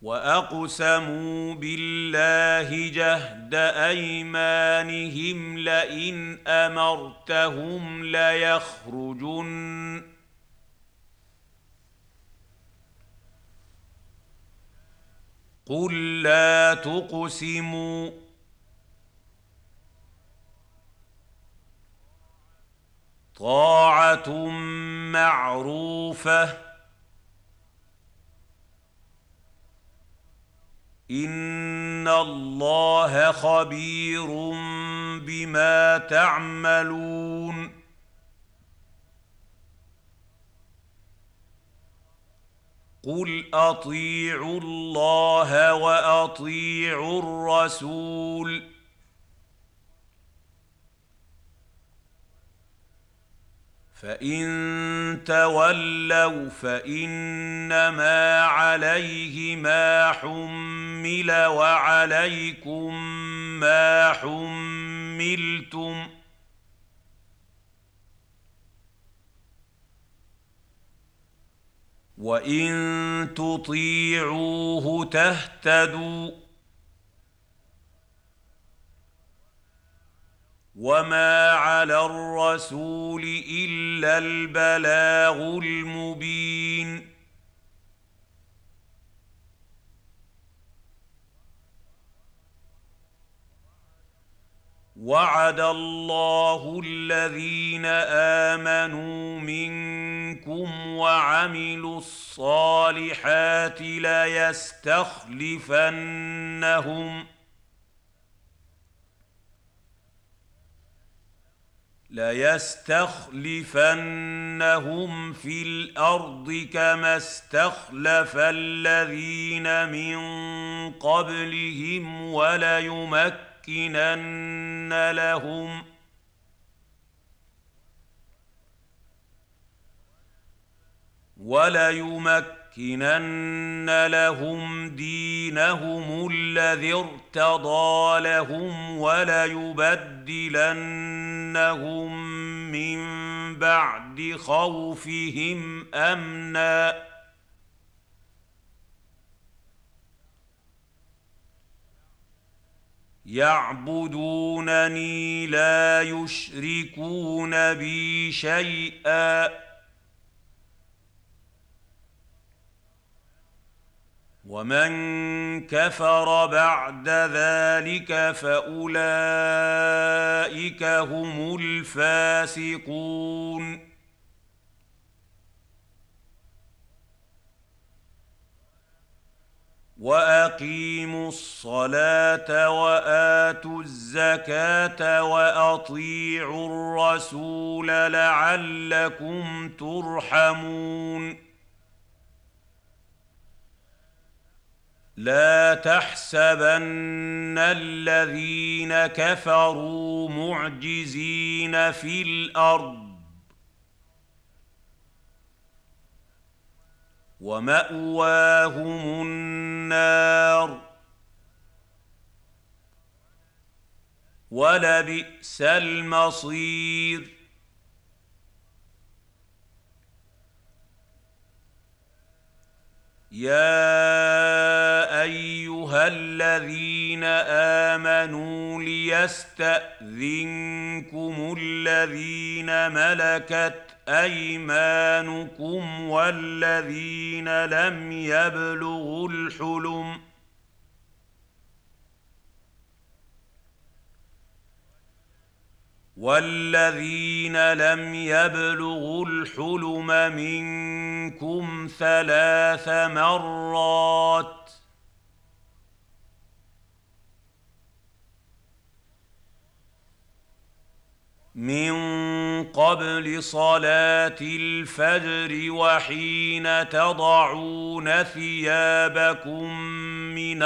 وأقسموا بالله جهد أيمانهم لئن أمرتهم ليخرجن قل لا تقسموا طاعة معروفة إن الله خبير بما تعملون قل أطيعوا الله وأطيعوا الرسول فإن تولوا فإنما عليه ما حمل وعليكم ما حملتم وإن تطيعوه تهتدوا وما على الرسول إلا البلاغ المبين وعد الله الذين آمنوا منكم وعملوا الصالحات ليستخلفنهم في الأرض كما استخلف الذين من قبلهم وليمكنن لهم دينهم الذي ارتضى لهم وليبدلنهم من بعد خوفهم أمنا يعبدونني لا يشركون بي شيئا ومن كفر بعد ذلك فأولئك هم الفاسقون وأقيموا الصلاة وآتوا الزكاة وأطيعوا الرسول لعلكم ترحمون لا تحسبن الذين كفروا معجزين في الأرض ومأواهم النار ولبئس المصير يا أيها الذين آمنوا ليستأذنكم الذين ملكت أيمانكم والذين لم يبلغوا الحلم منكم 3 مرات من قبل صلاة الفجر وحين تضعون ثيابكم من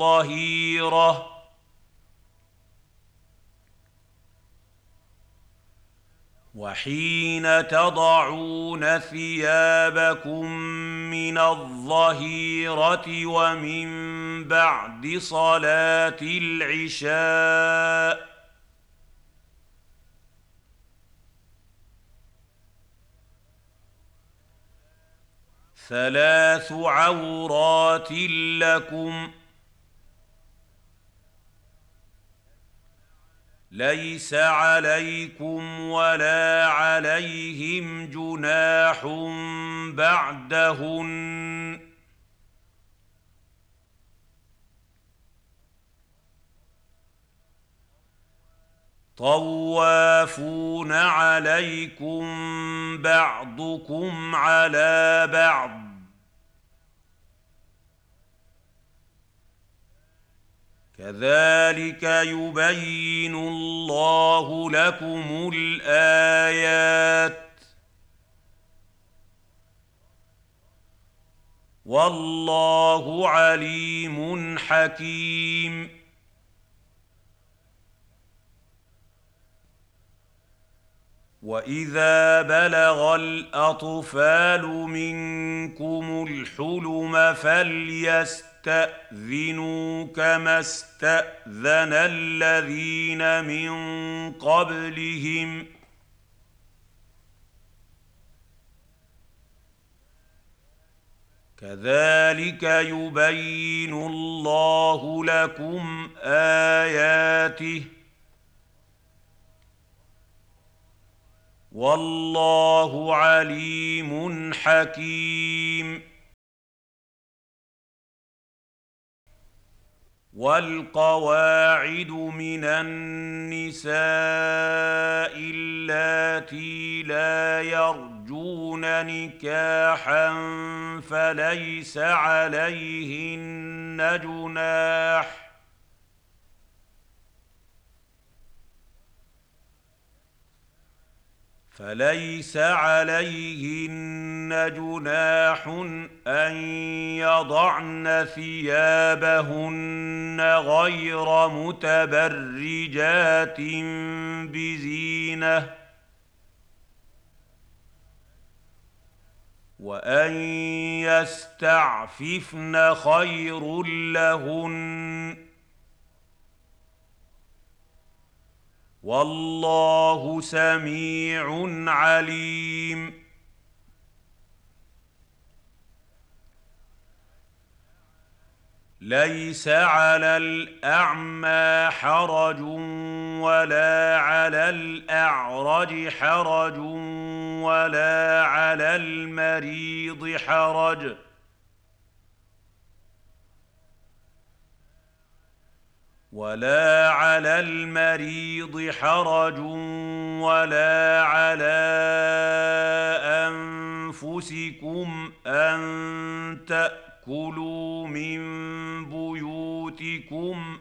الظهيرة ومن بعد صلاة العشاء ثلاث عورات لكم ليس عليكم ولا عليهم جناح بعدهن طوافون عليكم بعضكم على بعض كذلك يبين الله لكم الآيات والله عليم حكيم وإذا بلغ الأطفال منكم الحلم فليستأذنوا كما استأذن الذين من قبلهم كذلك يبين الله لكم آياته والله عليم حكيم والقواعد من النساء اللاتي لا يرجون نكاحا فليس عليهن جناح أن يضعن ثيابهن غير متبرجات بزينة وأن يستعففن خير لهن والله سميع عليم ليس على الأعمى حرج ولا على الأعرج حرج ولا على المريض حرج ولا على أنفسكم أن تأكلوا من بيوتكم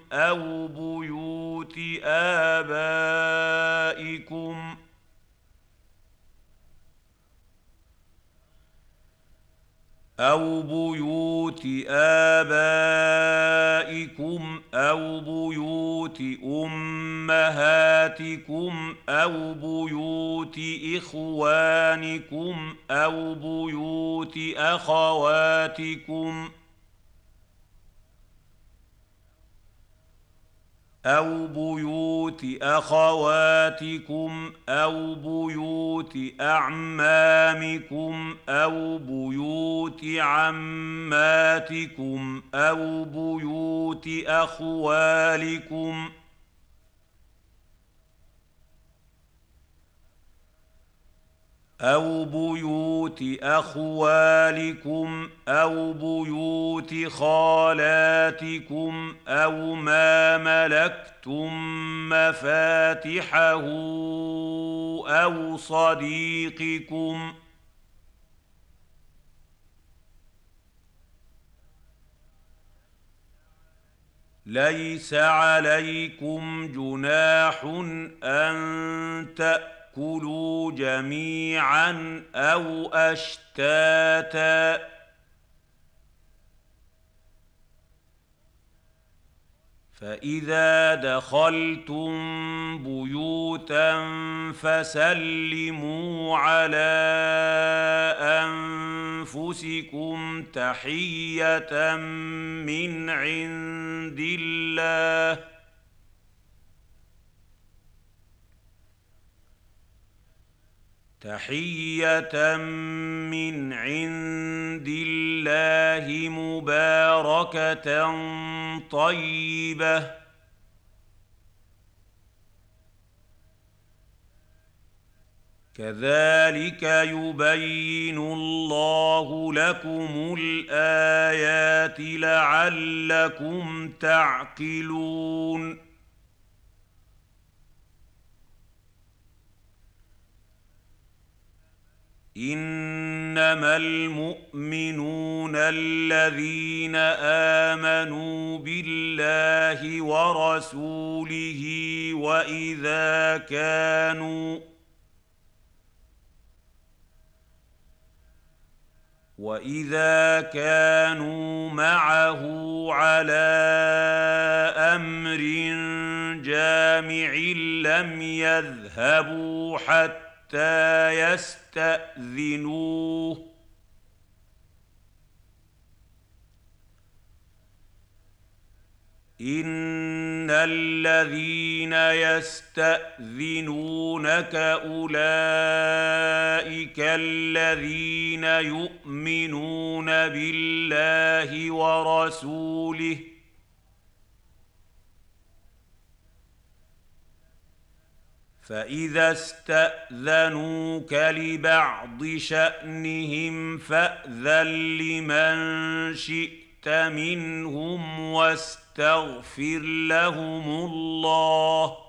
أو بيوت آبائكم أو بيوت أمهاتكم أو بيوت إخوانكم أو بيوت أخواتكم أو بيوت أعمامكم أو بيوت عماتكم أو بيوت أخوالكم أو بيوت خالاتكم أو ما ملكتم مفاتحه أو صديقكم ليس عليكم جناح أن تأكلوا جميعا أو أشتاتا فإذا دخلتم بيوتا فسلموا على أنفسكم تحية من عند الله تحية من عند الله مباركة طيبة كذلك يبين الله لكم الآيات لعلكم تعقلون إنما المؤمنون الذين آمنوا بالله ورسوله وإذا كانوا معه على أمر جامع لم يذهبوا حتى يستأذنوه إن الذين يستأذنونك أولئك الذين يؤمنون بالله ورسوله فإذا استأذنوك لبعض شأنهم فأذن لمن شئت منهم واستغفر لهم الله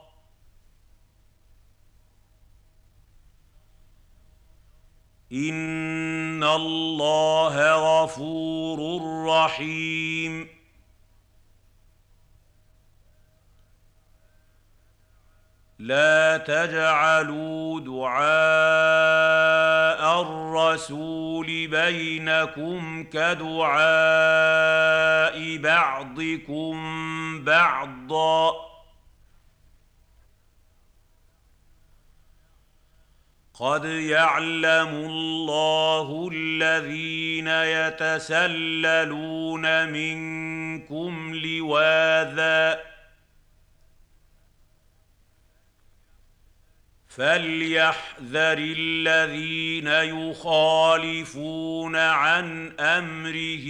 إن الله غفور رحيم لا تجعلوا دعاء الرسول بينكم كدعاء بعضكم بعضا قد يعلم الله الذين يتسللون منكم لواذا فليحذر الذين يخالفون عن أمره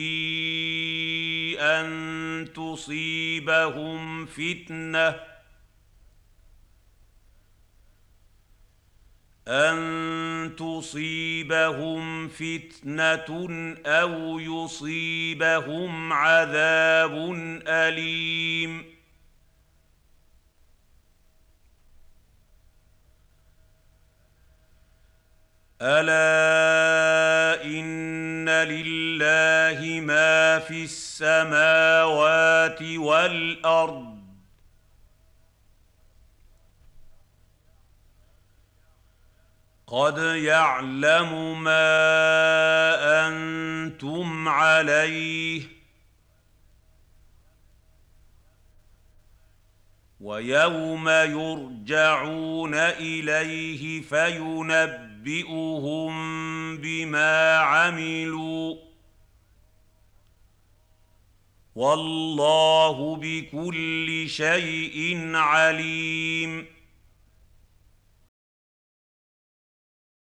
أن تصيبهم فتنة أو يصيبهم عذاب أليم ألا إن لله ما في السماوات والأرض قد يعلم ما أنتم عليه ويوم يرجعون إليه فينبئهم بما عملوا والله بكل شيء عليم